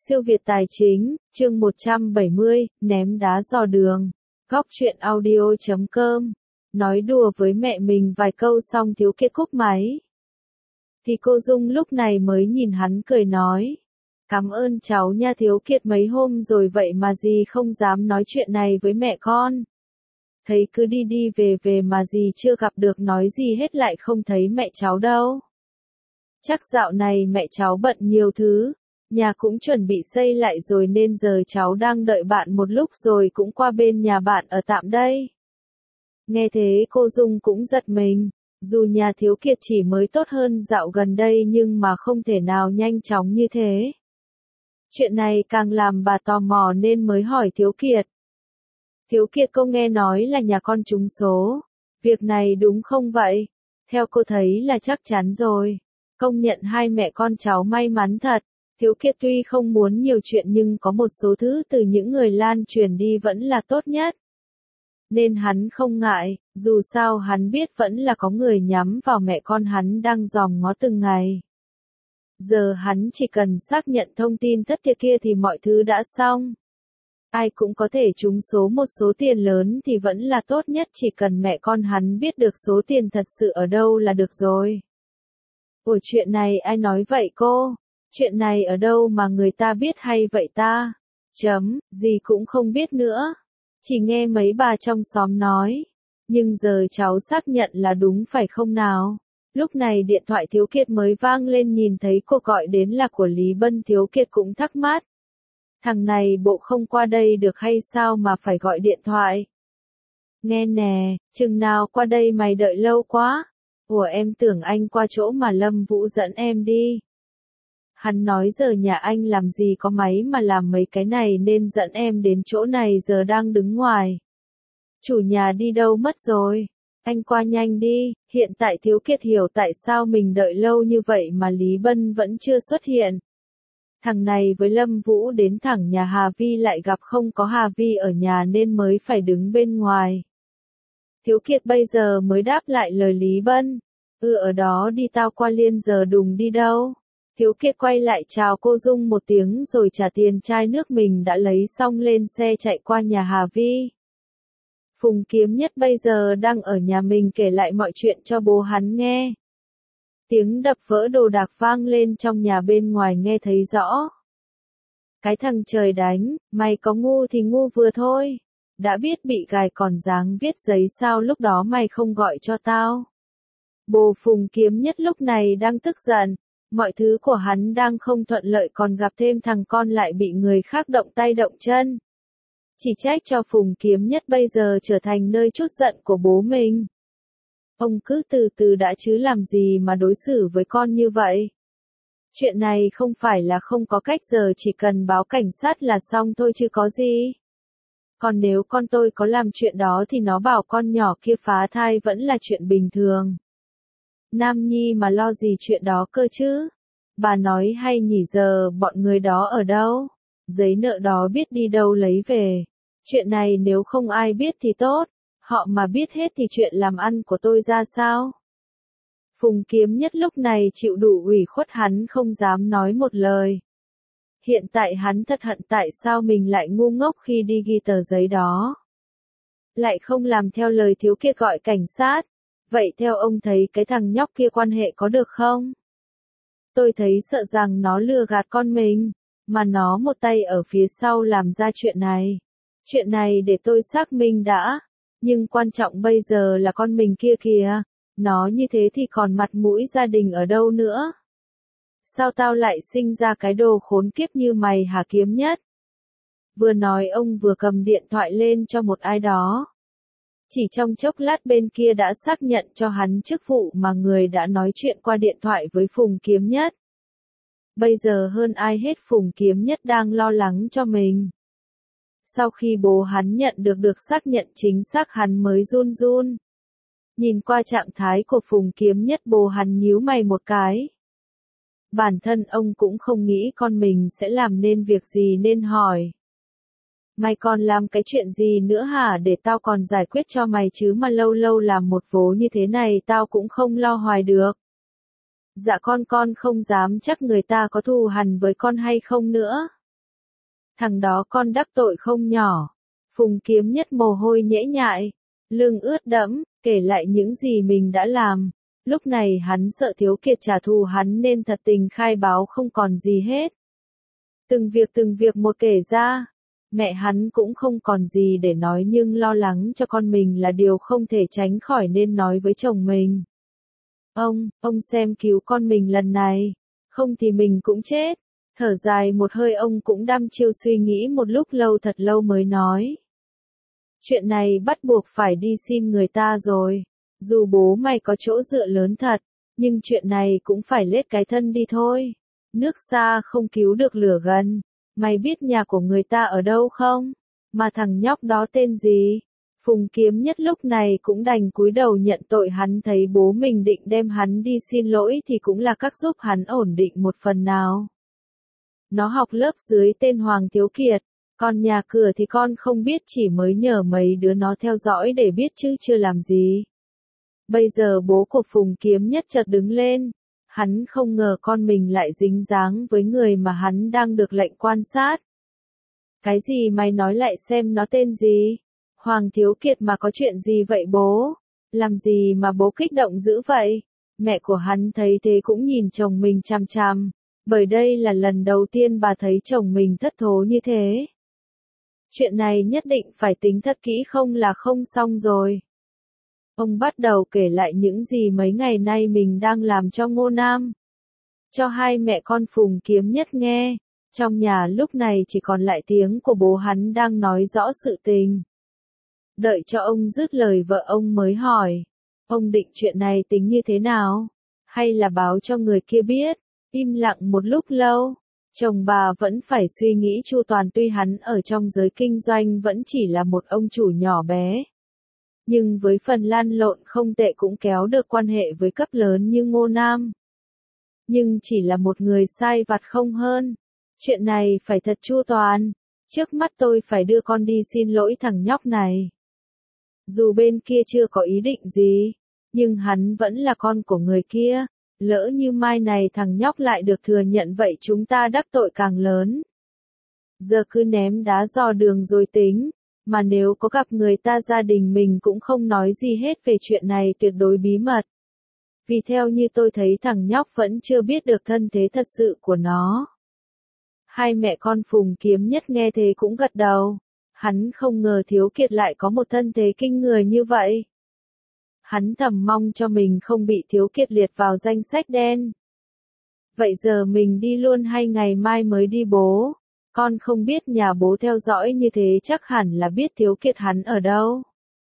Siêu Việt Tài Chính, chương 170, ném đá dò đường. Góc truyện audio.com. Nói đùa với mẹ mình vài câu xong Thiếu Kiệt cúp máy. Thì cô Dung lúc này mới nhìn hắn cười nói. Cảm ơn cháu nha Thiếu Kiệt, mấy hôm rồi vậy mà dì không dám nói chuyện này với mẹ con. Thấy cứ đi đi về về mà dì chưa gặp được nói gì hết, lại không thấy mẹ cháu đâu. Chắc dạo này mẹ cháu bận nhiều thứ. Nhà cũng chuẩn bị xây lại rồi nên giờ cháu đang đợi bạn một lúc rồi cũng qua bên nhà bạn ở tạm đây. Nghe thế cô Dung cũng giật mình. Dù nhà Thiếu Kiệt chỉ mới tốt hơn dạo gần đây nhưng mà không thể nào nhanh chóng như thế. Chuyện này càng làm bà tò mò nên mới hỏi Thiếu Kiệt. Thiếu Kiệt, cô nghe nói là nhà con trúng số. Việc này đúng không vậy? Theo cô thấy là chắc chắn rồi. Công nhận hai mẹ con cháu may mắn thật. Thiếu Kiệt tuy không muốn nhiều chuyện nhưng có một số thứ từ những người lan truyền đi vẫn là tốt nhất. Nên hắn không ngại, dù sao hắn biết vẫn là có người nhắm vào mẹ con hắn đang dòm ngó từng ngày. Giờ hắn chỉ cần xác nhận thông tin thất thiệt kia thì mọi thứ đã xong. Ai cũng có thể trúng số một số tiền lớn thì vẫn là tốt nhất, chỉ cần mẹ con hắn biết được số tiền thật sự ở đâu là được rồi. Ủa, chuyện này ai nói vậy cô? Chuyện này ở đâu mà người ta biết hay vậy ta? Gì cũng không biết nữa. Chỉ nghe mấy bà trong xóm nói. Nhưng giờ cháu xác nhận là đúng phải không nào? Lúc này điện thoại Thiếu Kiệt mới vang lên, nhìn thấy cuộc gọi đến là của Lý Bân. Thiếu Kiệt cũng thắc mắc. Thằng này bộ không qua đây được hay sao mà phải gọi điện thoại? Nghe nè, chừng nào qua đây mày đợi lâu quá. Ủa, em tưởng anh qua chỗ mà Lâm Vũ dẫn em đi. Hắn nói giờ nhà anh làm gì có máy mà làm mấy cái này nên dẫn em đến chỗ này, giờ đang đứng ngoài. Chủ nhà đi đâu mất rồi? Anh qua nhanh đi. Hiện tại Thiếu Kiệt hiểu tại sao mình đợi lâu như vậy mà Lý Bân vẫn chưa xuất hiện. Thằng này với Lâm Vũ đến thẳng nhà Hà Vi lại gặp không có Hà Vi ở nhà nên mới phải đứng bên ngoài. Thiếu Kiệt bây giờ mới đáp lại lời Lý Bân. Ở đó đi, tao qua liền, giờ đùng đi đâu? Thiếu Kiệt quay lại chào cô Dung một tiếng rồi trả tiền chai nước mình đã lấy xong lên xe chạy qua nhà Hà Vi. Phùng Kiếm Nhất bây giờ đang ở nhà mình kể lại mọi chuyện cho bố hắn nghe. Tiếng đập vỡ đồ đạc vang lên trong nhà, bên ngoài nghe thấy rõ. Cái thằng trời đánh, mày có ngu thì ngu vừa thôi. Đã biết bị gài còn dáng viết giấy, sao lúc đó mày không gọi cho tao? Bố Phùng Kiếm Nhất lúc này đang tức giận. Mọi thứ của hắn đang không thuận lợi, còn gặp thêm thằng con lại bị người khác động tay động chân. Chỉ trách cho Phùng Kiếm Nhất bây giờ trở thành nơi trút giận của bố mình. Ông cứ từ từ đã chứ, làm gì mà đối xử với con như vậy? Chuyện này không phải là không có cách, giờ chỉ cần báo cảnh sát là xong thôi chứ có gì. Còn nếu con tôi có làm chuyện đó thì nó bảo con nhỏ kia phá thai vẫn là chuyện bình thường. Nam Nhi mà lo gì chuyện đó cơ chứ? Bà nói hay nhỉ, giờ bọn người đó ở đâu? Giấy nợ đó biết đi đâu lấy về? Chuyện này nếu không ai biết thì tốt, họ mà biết hết thì chuyện làm ăn của tôi ra sao? Phùng Kiếm Nhất lúc này chịu đủ ủy khuất, hắn không dám nói một lời. Hiện tại hắn thật hận tại sao mình lại ngu ngốc khi đi ghi tờ giấy đó. Lại không làm theo lời Thiếu Kiệt gọi cảnh sát. Vậy theo ông thấy cái thằng nhóc kia quan hệ có được không? Tôi thấy sợ rằng nó lừa gạt con mình, mà nó một tay ở phía sau làm ra chuyện này. Chuyện này để tôi xác minh đã, nhưng quan trọng bây giờ là con mình kia kìa, nó như thế thì còn mặt mũi gia đình ở đâu nữa? Sao tao lại sinh ra cái đồ khốn kiếp như mày hả Kiếm Nhất? Vừa nói ông vừa cầm điện thoại lên cho một ai đó. Chỉ trong chốc lát bên kia đã xác nhận cho hắn chức vụ mà người đã nói chuyện qua điện thoại với Phùng Kiếm Nhất. Bây giờ hơn ai hết Phùng Kiếm Nhất đang lo lắng cho mình. Sau khi bố hắn nhận được xác nhận chính xác, hắn mới run run. Nhìn qua trạng thái của Phùng Kiếm Nhất, bố hắn nhíu mày một cái. Bản thân ông cũng không nghĩ con mình sẽ làm nên việc gì nên hỏi. Mày còn làm cái chuyện gì nữa hả, để tao còn giải quyết cho mày chứ, mà lâu lâu làm một vố như thế này tao cũng không lo hoài được. Dạ con không dám chắc người ta có thù hằn với con hay không nữa. Thằng đó con đắc tội không nhỏ. Phùng Kiếm Nhất mồ hôi nhễ nhại, lưng ướt đẫm, kể lại những gì mình đã làm. Lúc này hắn sợ Thiếu Kiệt trả thù hắn nên thật tình khai báo không còn gì hết. Từng việc một kể ra. Mẹ hắn cũng không còn gì để nói nhưng lo lắng cho con mình là điều không thể tránh khỏi nên nói với chồng mình. Ông xem cứu con mình lần này, không thì mình cũng chết. Thở dài một hơi ông cũng đăm chiêu suy nghĩ một lúc lâu thật lâu mới nói. Chuyện này bắt buộc phải đi xin người ta rồi. Dù bố mày có chỗ dựa lớn thật, nhưng chuyện này cũng phải lết cái thân đi thôi. Nước xa không cứu được lửa gần. Mày biết nhà của người ta ở đâu không? Mà thằng nhóc đó tên gì? Phùng Kiếm Nhất lúc này cũng đành cúi đầu nhận tội, hắn thấy bố mình định đem hắn đi xin lỗi thì cũng là các giúp hắn ổn định một phần nào. Nó học lớp dưới tên Hoàng Thiếu Kiệt, còn nhà cửa thì con không biết, chỉ mới nhờ mấy đứa nó theo dõi để biết chứ chưa làm gì. Bây giờ bố của Phùng Kiếm Nhất chợt đứng lên. Hắn không ngờ con mình lại dính dáng với người mà hắn đang được lệnh quan sát. Cái gì mày nói lại xem nó tên gì? Hoàng Thiếu Kiệt mà có chuyện gì vậy bố? Làm gì mà bố kích động dữ vậy? Mẹ của hắn thấy thế cũng nhìn chồng mình chằm chằm, bởi đây là lần đầu tiên bà thấy chồng mình thất thố như thế. Chuyện này nhất định phải tính thật kỹ không là không xong rồi. Ông bắt đầu kể lại những gì mấy ngày nay mình đang làm cho Ngô Nam. Cho hai mẹ con Phùng Kiếm Nhất nghe. Trong nhà lúc này chỉ còn lại tiếng của bố hắn đang nói rõ sự tình. Đợi cho ông dứt lời vợ ông mới hỏi. Ông định chuyện này tính như thế nào? Hay là báo cho người kia biết? Im lặng một lúc lâu. Chồng bà vẫn phải suy nghĩ chu toàn, tuy hắn ở trong giới kinh doanh vẫn chỉ là một ông chủ nhỏ bé. Nhưng với phần lan lộn không tệ cũng kéo được quan hệ với cấp lớn như Ngô Nam. Nhưng chỉ là một người sai vặt không hơn. Chuyện này phải thật chu toàn. Trước mắt tôi phải đưa con đi xin lỗi thằng nhóc này. Dù bên kia chưa có ý định gì, nhưng hắn vẫn là con của người kia. Lỡ như mai này thằng nhóc lại được thừa nhận vậy chúng ta đắc tội càng lớn. Giờ cứ ném đá dò đường rồi tính. Mà nếu có gặp người ta gia đình mình cũng không nói gì hết về chuyện này, tuyệt đối bí mật. Vì theo như tôi thấy thằng nhóc vẫn chưa biết được thân thế thật sự của nó. Hai mẹ con Phùng Kiếm Nhất nghe thế cũng gật đầu. Hắn không ngờ Thiếu Kiệt lại có một thân thế kinh người như vậy. Hắn thầm mong cho mình không bị Thiếu Kiệt liệt vào danh sách đen. Vậy giờ mình đi luôn hay ngày mai mới đi bố? Con không biết, nhà bố theo dõi như thế chắc hẳn là biết Thiếu Kiệt hắn ở đâu.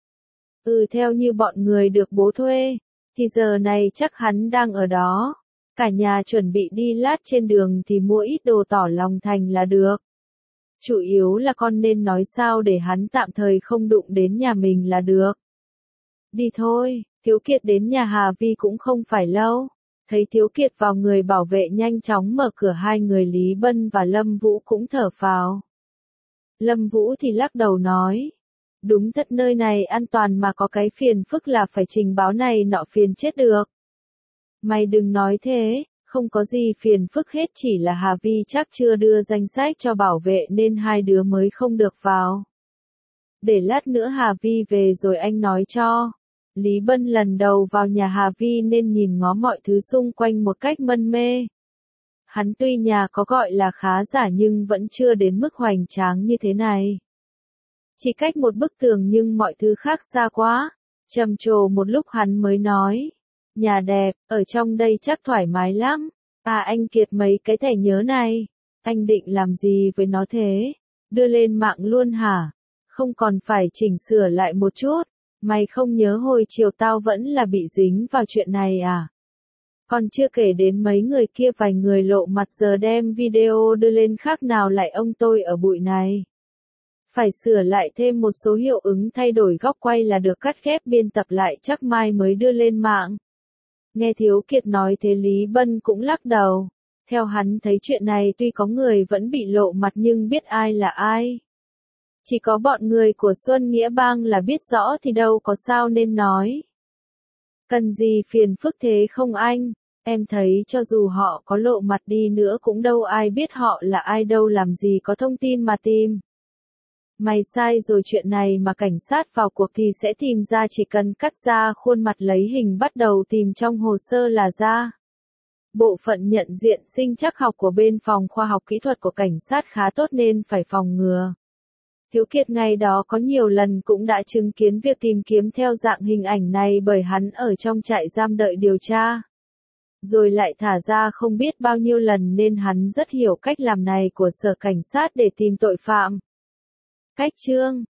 Theo như bọn người được bố thuê, thì giờ này chắc hắn đang ở đó. Cả nhà chuẩn bị đi, lát trên đường thì mua ít đồ tỏ lòng thành là được. Chủ yếu là con nên nói sao để hắn tạm thời không đụng đến nhà mình là được. Đi thôi, Thiếu Kiệt đến nhà Hà Vi cũng không phải lâu. Thấy Thiếu Kiệt vào, người bảo vệ nhanh chóng mở cửa, hai người Lý Bân và Lâm Vũ cũng thở phào. Lâm Vũ thì lắc đầu nói. Đúng thật, nơi này an toàn mà có cái phiền phức là phải trình báo này nọ, phiền chết được. Mày đừng nói thế, không có gì phiền phức hết, chỉ là Hà Vi chắc chưa đưa danh sách cho bảo vệ nên hai đứa mới không được vào. Để lát nữa Hà Vi về rồi anh nói cho. Lý Bân lần đầu vào nhà Hà Vi nên nhìn ngó mọi thứ xung quanh một cách mân mê. Hắn tuy nhà có gọi là khá giả nhưng vẫn chưa đến mức hoành tráng như thế này. Chỉ cách một bức tường nhưng mọi thứ khác xa quá. Trầm trồ một lúc hắn mới nói. Nhà đẹp, ở trong đây chắc thoải mái lắm. Anh Kiệt, mấy cái thẻ nhớ này, anh định làm gì với nó thế? Đưa lên mạng luôn hả? Không còn phải chỉnh sửa lại một chút? Mày không nhớ hồi chiều tao vẫn là bị dính vào chuyện này à? Còn chưa kể đến mấy người kia, vài người lộ mặt giờ đem video đưa lên khác nào lại ông tôi ở bụi này. Phải sửa lại thêm một số hiệu ứng, thay đổi góc quay là được, cắt ghép biên tập lại chắc mai mới đưa lên mạng. Nghe Thiếu Kiệt nói thế Lý Bân cũng lắc đầu. Theo hắn thấy chuyện này tuy có người vẫn bị lộ mặt nhưng biết ai là ai. Chỉ có bọn người của Xuân Nghĩa Bang là biết rõ thì đâu có sao nên nói. Cần gì phiền phức thế không anh? Em thấy cho dù họ có lộ mặt đi nữa cũng đâu ai biết họ là ai đâu, làm gì có thông tin mà tìm. Mày sai rồi, chuyện này mà cảnh sát vào cuộc thì sẽ tìm ra, chỉ cần cắt ra khuôn mặt lấy hình bắt đầu tìm trong hồ sơ là ra. Bộ phận nhận diện sinh trắc học của bên phòng khoa học kỹ thuật của cảnh sát khá tốt nên phải phòng ngừa. Thiếu Kiệt ngày đó có nhiều lần cũng đã chứng kiến việc tìm kiếm theo dạng hình ảnh này bởi hắn ở trong trại giam đợi điều tra. Rồi lại thả ra không biết bao nhiêu lần nên hắn rất hiểu cách làm này của sở cảnh sát để tìm tội phạm. Cách chương